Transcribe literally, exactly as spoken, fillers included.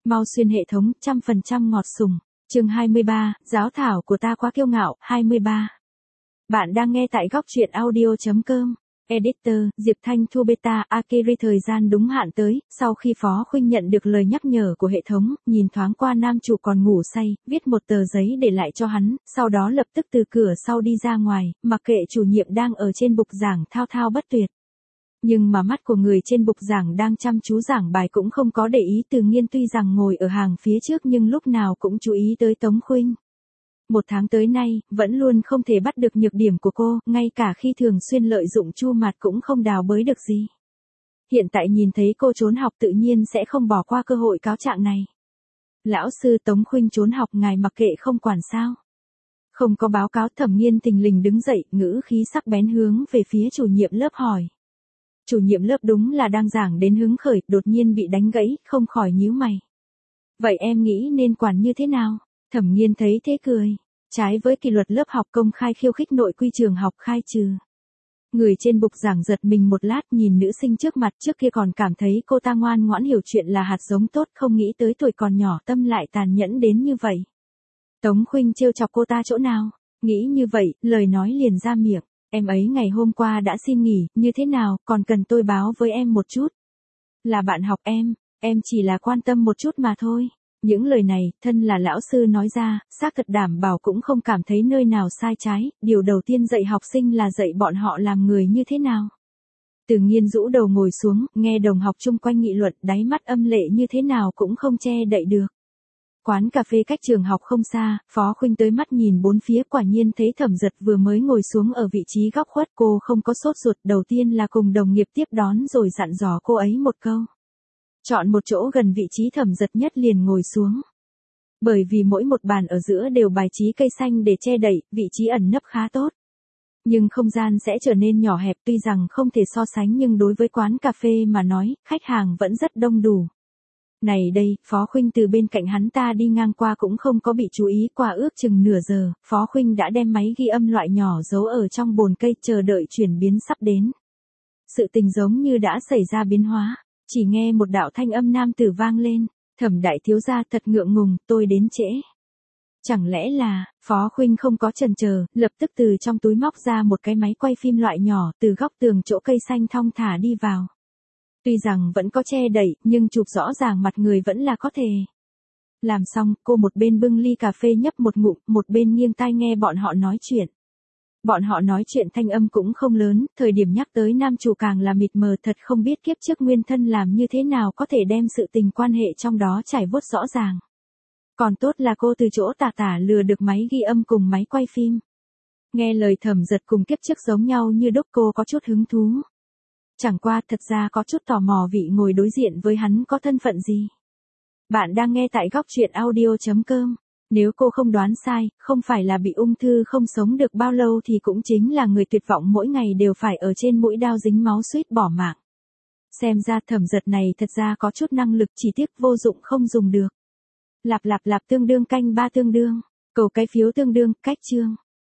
Mau xuyên hệ thống, trăm phần trăm ngọt sùng. Chương hai mươi ba, giáo thảo của ta quá kiêu ngạo, hai mươi ba. Bạn đang nghe tại góc truyện audio chấm com. Editor, Diệp Thanh Thu Beta, Akiri. Thời gian đúng hạn tới, sau khi Phó Khuynh nhận được lời nhắc nhở của hệ thống, nhìn thoáng qua nam chủ còn ngủ say, viết một tờ giấy để lại cho hắn, sau đó lập tức từ cửa sau đi ra ngoài, mặc kệ chủ nhiệm đang ở trên bục giảng thao thao bất tuyệt. Nhưng mà mắt của người trên bục giảng đang chăm chú giảng bài cũng không có để ý Từ Nghiên, tuy rằng ngồi ở hàng phía trước nhưng lúc nào cũng chú ý tới Tống Khuynh. Một tháng tới nay, vẫn luôn không thể bắt được nhược điểm của cô, ngay cả khi thường xuyên lợi dụng Chu Mạt cũng không đào bới được gì. Hiện tại nhìn thấy cô trốn học tự nhiên sẽ không bỏ qua cơ hội cáo trạng này. Lão sư, Tống Khuynh trốn học ngài mặc kệ không quản sao? Không có báo cáo. Thẩm Nghiên thình lình đứng dậy, ngữ khí sắc bén hướng về phía chủ nhiệm lớp hỏi. Chủ nhiệm lớp đúng là đang giảng đến hứng khởi, đột nhiên bị đánh gãy, không khỏi nhíu mày. Vậy em nghĩ nên quản như thế nào? Thẩm Nghiên thấy thế cười. Trái với kỷ luật lớp học, công khai khiêu khích nội quy trường học, khai trừ. Người trên bục giảng giật mình một lát, nhìn nữ sinh trước mặt, trước kia còn cảm thấy cô ta ngoan ngoãn hiểu chuyện là hạt giống tốt, không nghĩ tới tuổi còn nhỏ tâm lại tàn nhẫn đến như vậy. Tống Khuynh trêu chọc cô ta chỗ nào? Nghĩ như vậy, lời nói liền ra miệng. Em ấy ngày hôm qua đã xin nghỉ, như thế nào, còn cần tôi báo với em một chút? Là bạn học em, em chỉ là quan tâm một chút mà thôi. Những lời này, thân là lão sư nói ra, xác thật đảm bảo cũng không cảm thấy nơi nào sai trái, điều đầu tiên dạy học sinh là dạy bọn họ làm người như thế nào. Từ Nghiên rũ đầu ngồi xuống, nghe đồng học chung quanh nghị luận, đáy mắt âm lệ như thế nào cũng không che đậy được. Quán cà phê cách trường học không xa, Phó Khuynh tới mắt nhìn bốn phía, quả nhiên thấy Thẩm Giật vừa mới ngồi xuống ở vị trí góc khuất. Cô không có sốt ruột, đầu tiên là cùng đồng nghiệp tiếp đón rồi dặn dò cô ấy một câu. Chọn một chỗ gần vị trí Thẩm Giật nhất liền ngồi xuống. Bởi vì mỗi một bàn ở giữa đều bài trí cây xanh để che đậy, vị trí ẩn nấp khá tốt. Nhưng không gian sẽ trở nên nhỏ hẹp, tuy rằng không thể so sánh nhưng đối với quán cà phê mà nói, khách hàng vẫn rất đông đủ. Này đây, Phó Khuynh từ bên cạnh hắn ta đi ngang qua cũng không có bị chú ý. Qua ước chừng nửa giờ, Phó Khuynh đã đem máy ghi âm loại nhỏ giấu ở trong bồn cây, chờ đợi chuyển biến sắp đến. Sự tình giống như đã xảy ra biến hóa, chỉ nghe một đạo thanh âm nam tử vang lên. Thẩm đại thiếu gia, thật ngượng ngùng, tôi đến trễ. Chẳng lẽ là, Phó Khuynh không có chần chờ, lập tức từ trong túi móc ra một cái máy quay phim loại nhỏ, từ góc tường chỗ cây xanh thong thả đi vào. Tuy rằng vẫn có che đậy, nhưng chụp rõ ràng mặt người vẫn là có thể. Làm xong, cô một bên bưng ly cà phê nhấp một ngụm, một bên nghiêng tai nghe bọn họ nói chuyện. Bọn họ nói chuyện thanh âm cũng không lớn, thời điểm nhắc tới nam chủ càng là mịt mờ, thật không biết kiếp trước nguyên thân làm như thế nào có thể đem sự tình quan hệ trong đó trải vuốt rõ ràng. Còn tốt là cô từ chỗ tà tả lừa được máy ghi âm cùng máy quay phim. Nghe lời Thẩm Giật cùng kiếp trước giống nhau như đúc, cô có chút hứng thú. Chẳng qua thật ra có chút tò mò vị ngồi đối diện với hắn có thân phận gì. Bạn đang nghe tại góc truyện audio chấm com. Nếu cô không đoán sai, không phải là bị ung thư không sống được bao lâu thì cũng chính là người tuyệt vọng mỗi ngày đều phải ở trên mũi đao dính máu suýt bỏ mạng. Xem ra Thẩm Giật này thật ra có chút năng lực, chỉ tiếc vô dụng không dùng được. Lạp lạp lạp tương đương canh ba tương đương. Cầu cái phiếu tương đương, cách chương.